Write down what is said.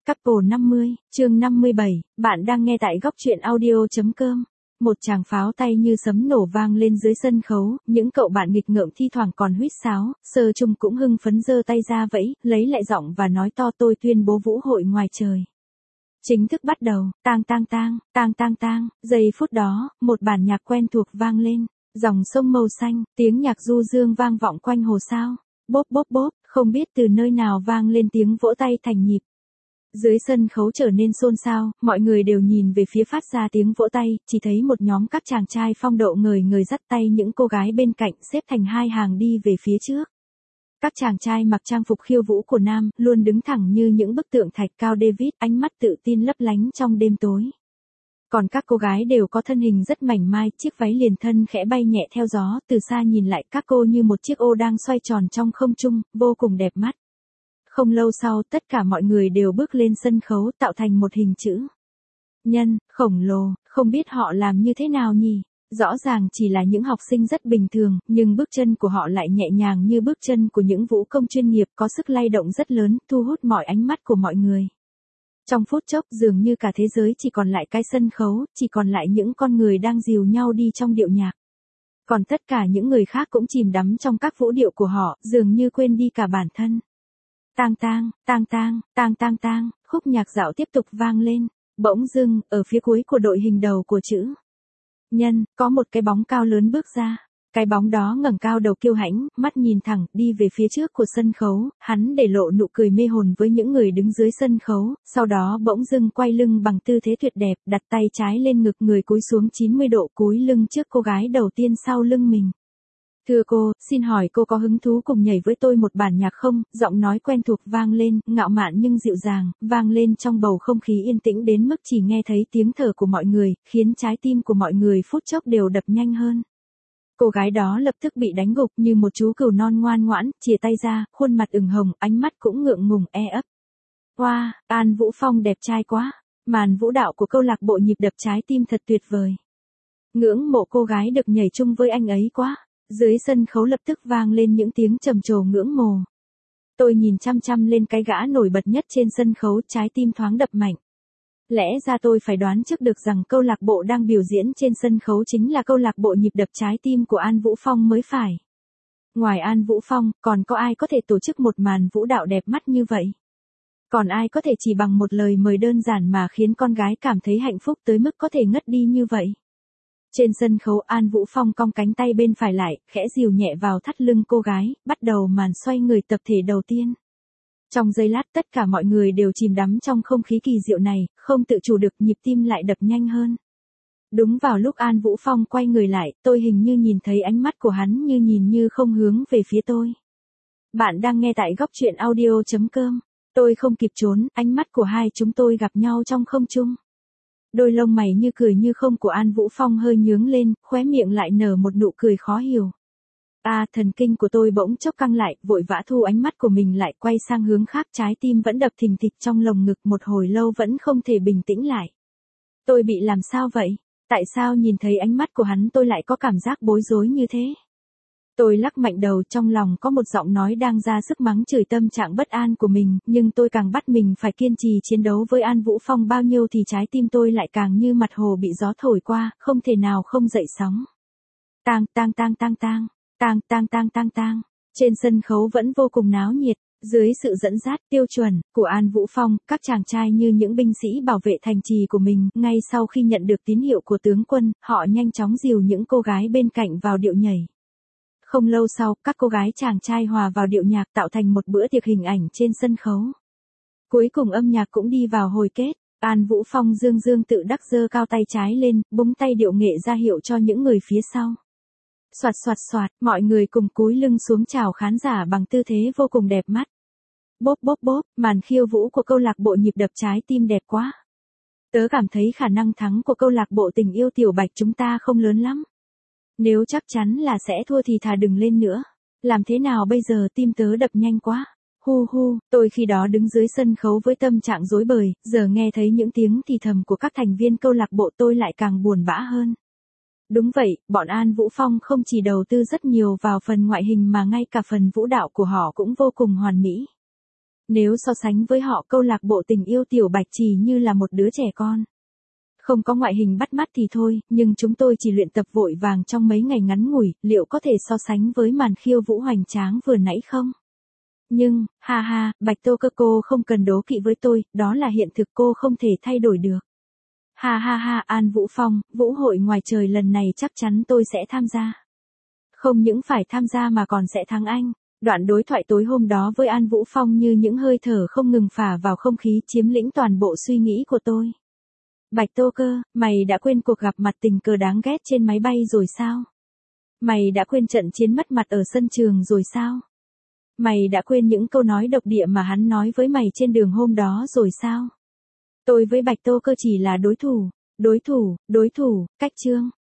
Couple 50, chương 57, bạn đang nghe tại góc truyện audio.com. Một tràng pháo tay như sấm nổ vang lên dưới sân khấu, những cậu bạn nghịch ngợm thi thoảng còn huýt sáo, Sơ Trung cũng hưng phấn giơ tay ra vẫy, lấy lại giọng và nói to tôi tuyên bố vũ hội ngoài trời chính thức bắt đầu, tang tang tang, tang tang tang, giây phút đó, một bản nhạc quen thuộc vang lên, dòng sông màu xanh, tiếng nhạc du dương vang vọng quanh hồ sao, bốp bốp bốp, không biết từ nơi nào vang lên tiếng vỗ tay thành nhịp. Dưới sân khấu trở nên xôn xao, mọi người đều nhìn về phía phát ra tiếng vỗ tay, chỉ thấy một nhóm các chàng trai phong độ ngời ngời dắt tay những cô gái bên cạnh xếp thành hai hàng đi về phía trước. Các chàng trai mặc trang phục khiêu vũ của nam, luôn đứng thẳng như những bức tượng thạch cao David, ánh mắt tự tin lấp lánh trong đêm tối. Còn các cô gái đều có thân hình rất mảnh mai, chiếc váy liền thân khẽ bay nhẹ theo gió, từ xa nhìn lại các cô như một chiếc ô đang xoay tròn trong không trung, vô cùng đẹp mắt. Không lâu sau, tất cả mọi người đều bước lên sân khấu tạo thành một hình chữ nhân, khổng lồ, không biết họ làm như thế nào nhỉ? Rõ ràng chỉ là những học sinh rất bình thường, nhưng bước chân của họ lại nhẹ nhàng như bước chân của những vũ công chuyên nghiệp có sức lay động rất lớn, thu hút mọi ánh mắt của mọi người. Trong phút chốc dường như cả thế giới chỉ còn lại cái sân khấu, chỉ còn lại những con người đang dìu nhau đi trong điệu nhạc. Còn tất cả những người khác cũng chìm đắm trong các vũ điệu của họ, dường như quên đi cả bản thân. Tang tang, tang tang, tang tang tang, khúc nhạc dạo tiếp tục vang lên. Bỗng dưng, ở phía cuối của đội hình đầu của chữ nhân, có một cái bóng cao lớn bước ra. Cái bóng đó ngẩng cao đầu kiêu hãnh, mắt nhìn thẳng, đi về phía trước của sân khấu, hắn để lộ nụ cười mê hồn với những người đứng dưới sân khấu, sau đó bỗng dưng quay lưng bằng tư thế tuyệt đẹp, đặt tay trái lên ngực người cúi xuống 90 độ cúi lưng trước cô gái đầu tiên sau lưng mình. Thưa cô, xin hỏi cô có hứng thú cùng nhảy với tôi một bản nhạc không? Giọng nói quen thuộc vang lên, ngạo mạn nhưng dịu dàng, vang lên trong bầu không khí yên tĩnh đến mức chỉ nghe thấy tiếng thở của mọi người, khiến trái tim của mọi người phút chốc đều đập nhanh hơn. Cô gái đó lập tức bị đánh gục như một chú cừu non ngoan ngoãn, chìa tay ra, khuôn mặt ửng hồng, ánh mắt cũng ngượng ngùng ấp. Wow, An Vũ Phong đẹp trai quá, màn vũ đạo của câu lạc bộ nhịp đập trái tim thật tuyệt vời. Ngưỡng mộ cô gái được nhảy chung với anh ấy quá. Dưới sân khấu lập tức vang lên những tiếng trầm trồ ngưỡng mộ. Tôi nhìn chăm chăm lên cái gã nổi bật nhất trên sân khấu, trái tim thoáng đập mạnh. Lẽ ra tôi phải đoán trước được rằng câu lạc bộ đang biểu diễn trên sân khấu chính là câu lạc bộ nhịp đập trái tim của An Vũ Phong mới phải. Ngoài An Vũ Phong, còn có ai có thể tổ chức một màn vũ đạo đẹp mắt như vậy? Còn ai có thể chỉ bằng một lời mời đơn giản mà khiến con gái cảm thấy hạnh phúc tới mức có thể ngất đi như vậy? Trên sân khấu An Vũ Phong cong cánh tay bên phải lại, khẽ dìu nhẹ vào thắt lưng cô gái, bắt đầu màn xoay người tập thể đầu tiên. Trong giây lát tất cả mọi người đều chìm đắm trong không khí kỳ diệu này, không tự chủ được nhịp tim lại đập nhanh hơn. Đúng vào lúc An Vũ Phong quay người lại, tôi hình như nhìn thấy ánh mắt của hắn như nhìn như không hướng về phía tôi. Bạn đang nghe tại góc truyện audio.com. Tôi không kịp trốn, ánh mắt của hai chúng tôi gặp nhau trong không trung. Đôi lông mày như cười như không của An Vũ Phong hơi nhướng lên, khóe miệng lại nở một nụ cười khó hiểu. Thần kinh của tôi bỗng chốc căng lại, vội vã thu ánh mắt của mình lại, quay sang hướng khác, trái tim vẫn đập thình thịch trong lồng ngực một hồi lâu vẫn không thể bình tĩnh lại. Tôi bị làm sao vậy? Tại sao nhìn thấy ánh mắt của hắn tôi lại có cảm giác bối rối như thế? Tôi lắc mạnh đầu, trong lòng có một giọng nói đang ra sức mắng chửi tâm trạng bất an của mình, nhưng tôi càng bắt mình phải kiên trì chiến đấu với An Vũ Phong bao nhiêu thì trái tim tôi lại càng như mặt hồ bị gió thổi qua, không thể nào không dậy sóng. Tang tang tang tang tang, tang tang tang tang tang. Trên sân khấu vẫn vô cùng náo nhiệt, dưới sự dẫn dắt tiêu chuẩn của An Vũ Phong, các chàng trai như những binh sĩ bảo vệ thành trì của mình, ngay sau khi nhận được tín hiệu của tướng quân, họ nhanh chóng dìu những cô gái bên cạnh vào điệu nhảy. Không lâu sau, các cô gái chàng trai hòa vào điệu nhạc tạo thành một bữa tiệc hình ảnh trên sân khấu. Cuối cùng âm nhạc cũng đi vào hồi kết, An Vũ Phong dương dương tự đắc giơ cao tay trái lên, búng tay điệu nghệ ra hiệu cho những người phía sau. Soạt soạt soạt, mọi người cùng cúi lưng xuống chào khán giả bằng tư thế vô cùng đẹp mắt. Bốp bốp bốp, màn khiêu vũ của câu lạc bộ nhịp đập trái tim đẹp quá. Tớ cảm thấy khả năng thắng của câu lạc bộ tình yêu Tiểu Bạch chúng ta không lớn lắm. Nếu chắc chắn là sẽ thua thì thà đừng lên nữa. Làm thế nào bây giờ, tim tớ đập nhanh quá. Hu hu, tôi khi đó đứng dưới sân khấu với tâm trạng rối bời, giờ nghe thấy những tiếng thì thầm của các thành viên câu lạc bộ tôi lại càng buồn bã hơn. Đúng vậy, bọn An Vũ Phong không chỉ đầu tư rất nhiều vào phần ngoại hình mà ngay cả phần vũ đạo của họ cũng vô cùng hoàn mỹ. Nếu so sánh với họ, câu lạc bộ tình yêu Tiểu Bạch chỉ như là một đứa trẻ con. Không có ngoại hình bắt mắt thì thôi, nhưng chúng tôi chỉ luyện tập vội vàng trong mấy ngày ngắn ngủi, liệu có thể so sánh với màn khiêu vũ hoành tráng vừa nãy không? Nhưng, ha ha, Bạch Tô Cơ, cô không cần đố kỵ với tôi, đó là hiện thực, cô không thể thay đổi được. Ha ha ha, An Vũ Phong, vũ hội ngoài trời lần này chắc chắn tôi sẽ tham gia. Không những phải tham gia mà còn sẽ thắng anh. Đoạn đối thoại tối hôm đó với An Vũ Phong như những hơi thở không ngừng phả vào không khí, chiếm lĩnh toàn bộ suy nghĩ của tôi. Bạch Tô Cơ, mày đã quên cuộc gặp mặt tình cờ đáng ghét trên máy bay rồi sao? Mày đã quên trận chiến mất mặt ở sân trường rồi sao? Mày đã quên những câu nói độc địa mà hắn nói với mày trên đường hôm đó rồi sao? Tôi với Bạch Tô Cơ chỉ là đối thủ, cách Trương.